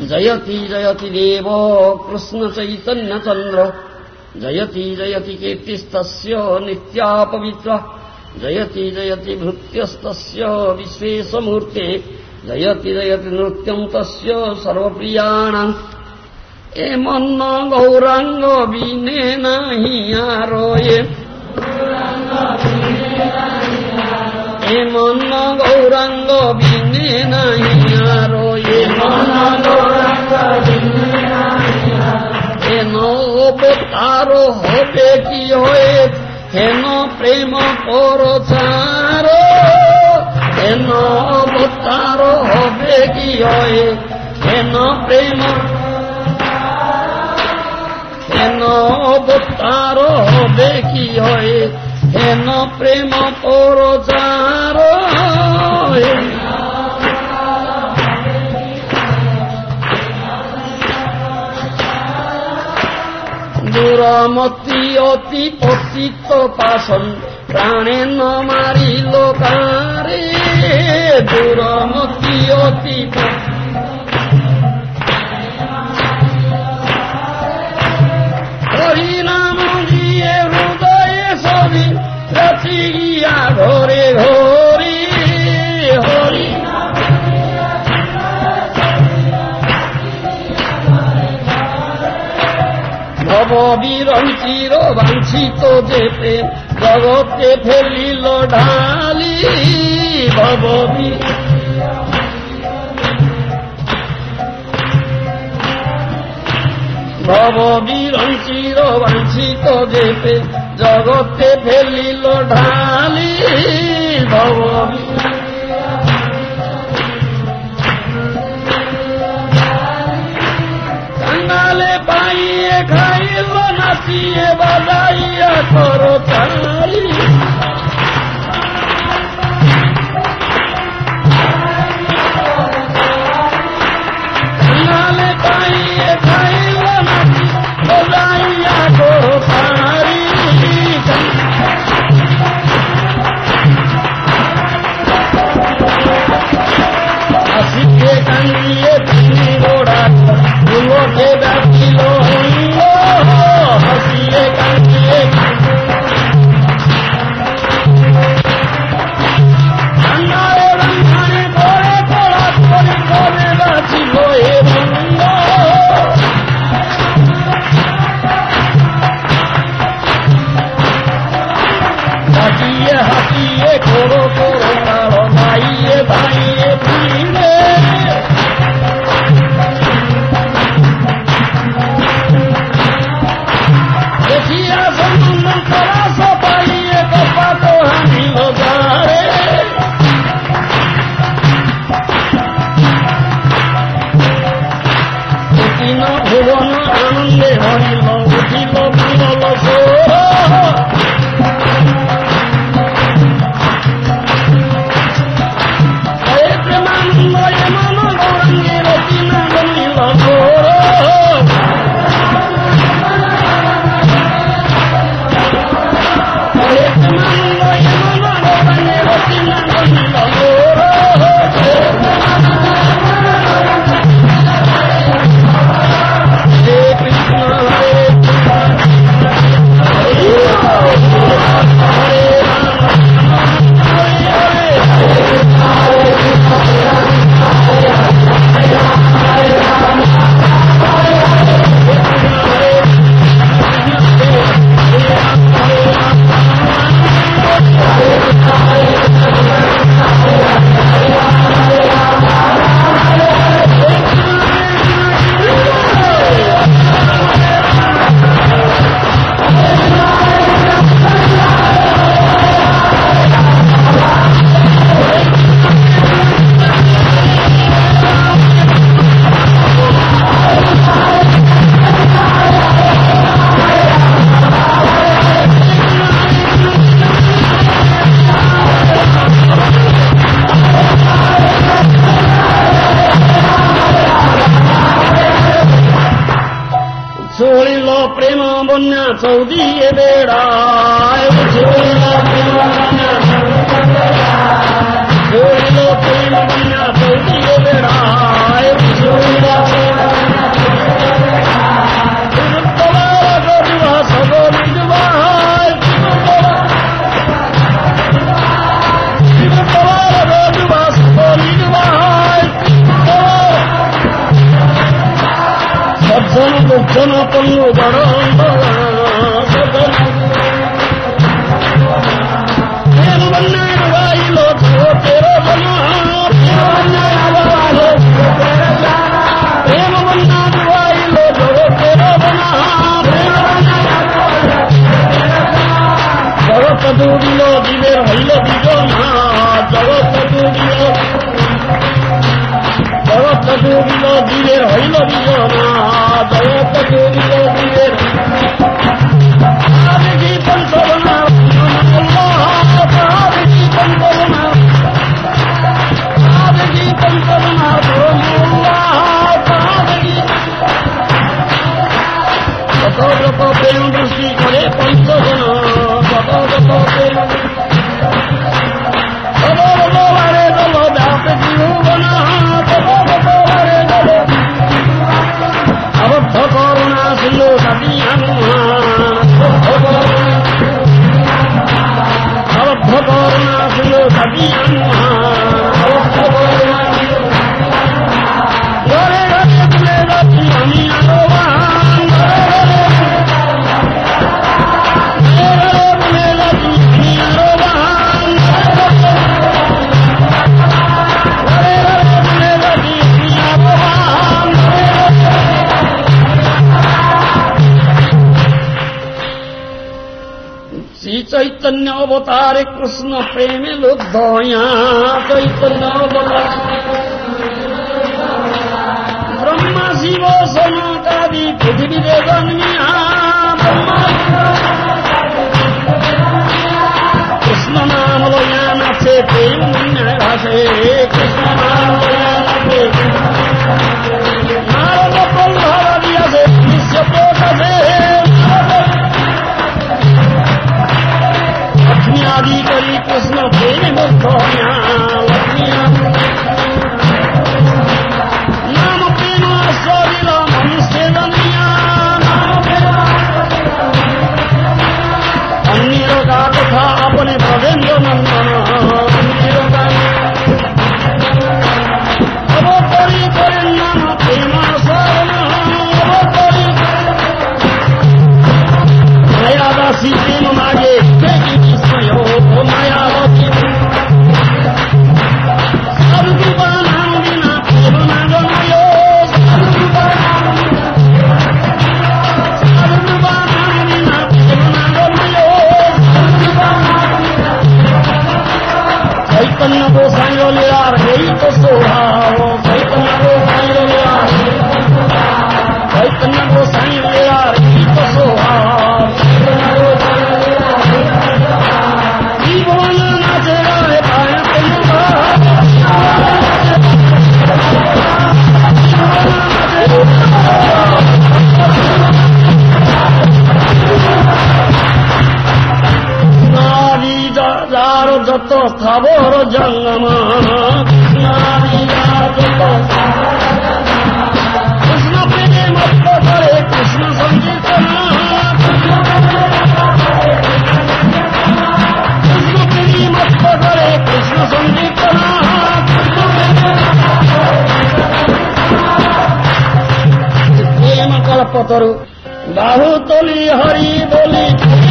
जयति जयति देवो कृष्ण चैतन्य चंद्र जयति जयति कीर्तिस्तस्य नित्या पवित्र जयति जयति भृत्यस्तस्य विश्वेशमूर्ते जयति जयति नृत्यं तस्य सर्वप्रियाणाम् ए मन्न गौरांग बिने नाही आरोये ए मन्न गौरांग बिने नाही आरोये हेन अवतारो होबे कि होए हेन प्रेम परचारो हेन अवतारो होबे कि होए हेन प्रेम हेन अवतारो होबे कि होए हेन प्रेम परचारो दूरमती अति पतित पाशन प्राणे न मारिल कारे दूरमती अति हरि नाम दिए हृदय सभी रचि गया घोरे घोरी हरि भव বিরঞ্চির বাঞ্ছিত যে প্রেম জগতে ফেলিল ঢালি ভব বিরঞ্চির বাঞ্ছিত যে প্রেম জগতে ফেলিল ঢালি ভব কাঙ্গালে পাইয়ে খাইল নাচিয়ে বাজাইয়া করো তালি কাঙ্গালে পাইয়ে খাইল নাচি বাজাইয়া করো তালি আসিকে কান্দিয়ে তিনি গোড়া के बैठिलो हसिए कांदिए रंगाए रंगाने गोरे गोरा गोरे गोरे बैठिलो हे रंगो हसिए हसिए गोरो गोरो तारो भाइये भाइये भीड़े ভুবন আনন্দে হরিল উঠিল বিরল সোর প্রেমানন্দ এমন গৌরাঙ্গে রচিনা বলিল সোর প্রেমানন্দ এমন গৌরাঙ্গে রচিনা বলিল সোর प्रेम बन्या चौदिए बेड़ाय छोड़िलो प्रेम बन्या चौदिए बेड़ाय छोड़िलो লোচন পল্লু বড় প্রেম বন্যার গাইল জগতের জনা প্রেম বন্যার গাইল জগতের জনা জগৎ ডুবিল জীবের হইল বিজনা জগৎ ডুবিল জীবের হইল বিজনা জগৎ ডুবিল জীবের দেখি পঞ্চবনা দেখি পঞ্চবনা দেখি পঞ্চবনা দেখি কত লোক প্রেম দৃষ্টি করে পঞ্চবনা কত লোক প্রেম বারে দল ব্যাপে জীবনা আবদ্ধ করুণা ছিল সাথী আবদ্ধ করুণা ছিল সাথী ঘরে ঘরে তুলে যাচ্ছি আমি আলোবান ঘরে তুলে যাচ্ছি আমি আলোবান ঘরে ঘরে তুলে যাচ্ছি আমি আলোবান শ্রী চৈতন্য অবতারে কৃষ্ণ প্রেমে লুব্ধয়া চৈতন্য ব্রহ্মা শিব সনকাদি পৃথিবীতে জন্মিয়া কৃষ্ণ নাম লয়া নাচে প্রেম ভাসে কৃষ্ণ নাম লয়া নাচে নারদ প্রহ্লাদ দিয়াছে বিশ্ব প্রকাশে লক্ষ্মী আদি করি কৃষ্ণ প্রেমে মুগ্ধ হইয়া লক্ষ্মী নাম প্রেম আশ্রদিল মনুষ্যে জানিয়া অন্যের গা কথা আপনে ব্রজেন্দ্র নন্দন অন্যের গা অবকরি করেন নাম প্রেম শরণ অবকরি মায়াবাসী প্রেম মাগে দেখি বিস্ময় মায়াবতী সাধুকৃপা নাম বিনা প্রেম না জন্ময় সাধুকৃপা নাম বিনা প্রেম না জন্ময় চৈতন্য গোসাই লীলার এই তো স্বভাব চৈতন্য গোসাই লীলার এই তো স্বভাব জীবন নাচে গায়ে পায় নারী যার যত স্থাবর জঙ্গমা নারী যার যত কৃষ্ণ প্রেমে মত্ত করে কৃষ্ণ সংকীর্তনা কৃষ্ণ প্রেমে মত্ত করে কৃষ্ণ সংকীর্তনা প্রেম কল্পতরু বাহুতলি হরি বলি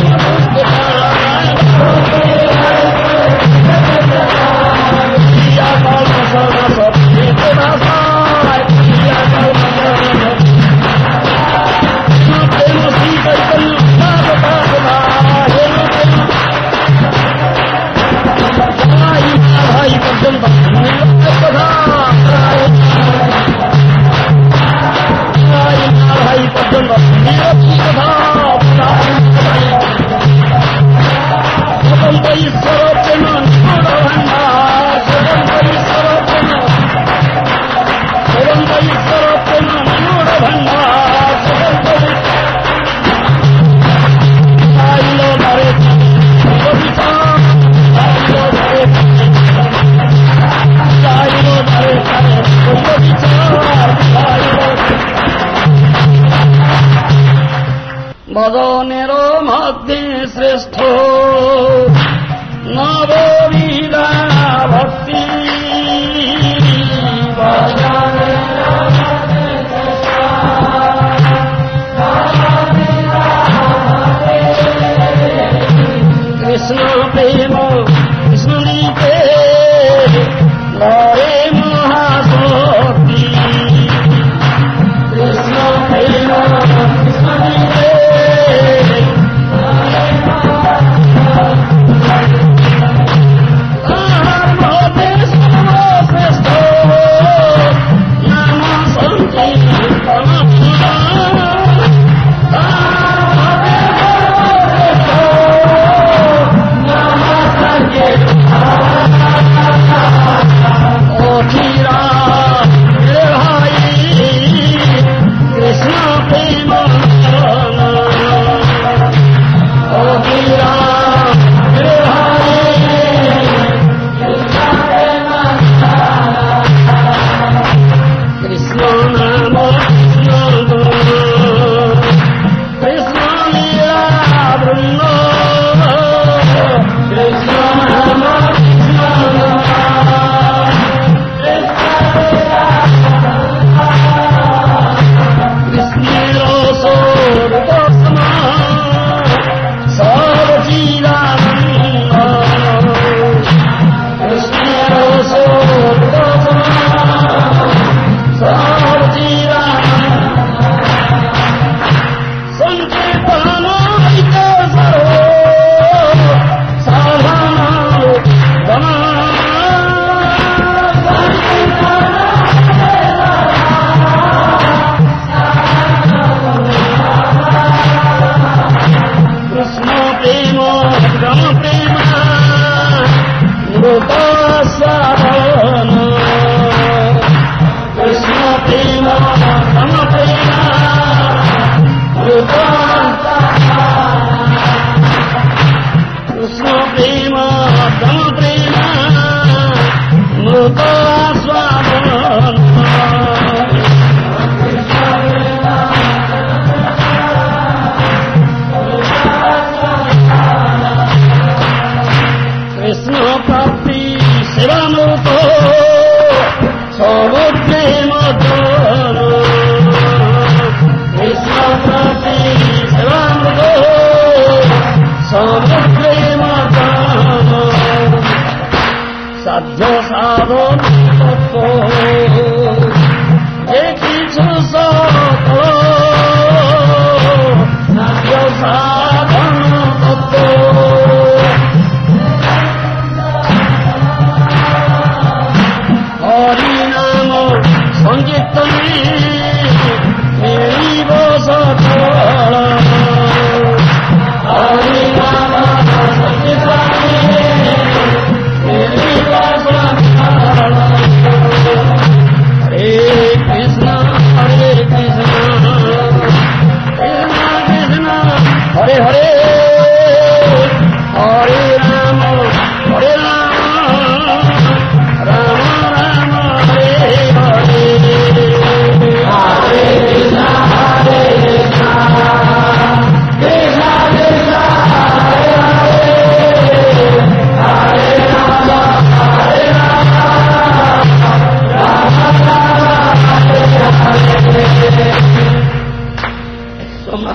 ভজনের মধ্যে শ্রেষ্ঠ নববিধা ভক্তি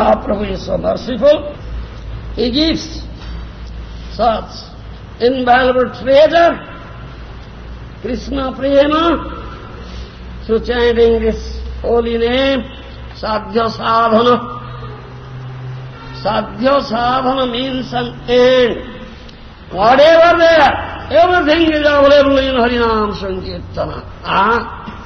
Mahaprabhu is so merciful. He gives such invaluable treasure, Krishna Prema, through chanting this holy name, Sadhya Sadhana. Sadhya Sadhana means an end. Whatever there, everything is available in Harinam Sankirtana.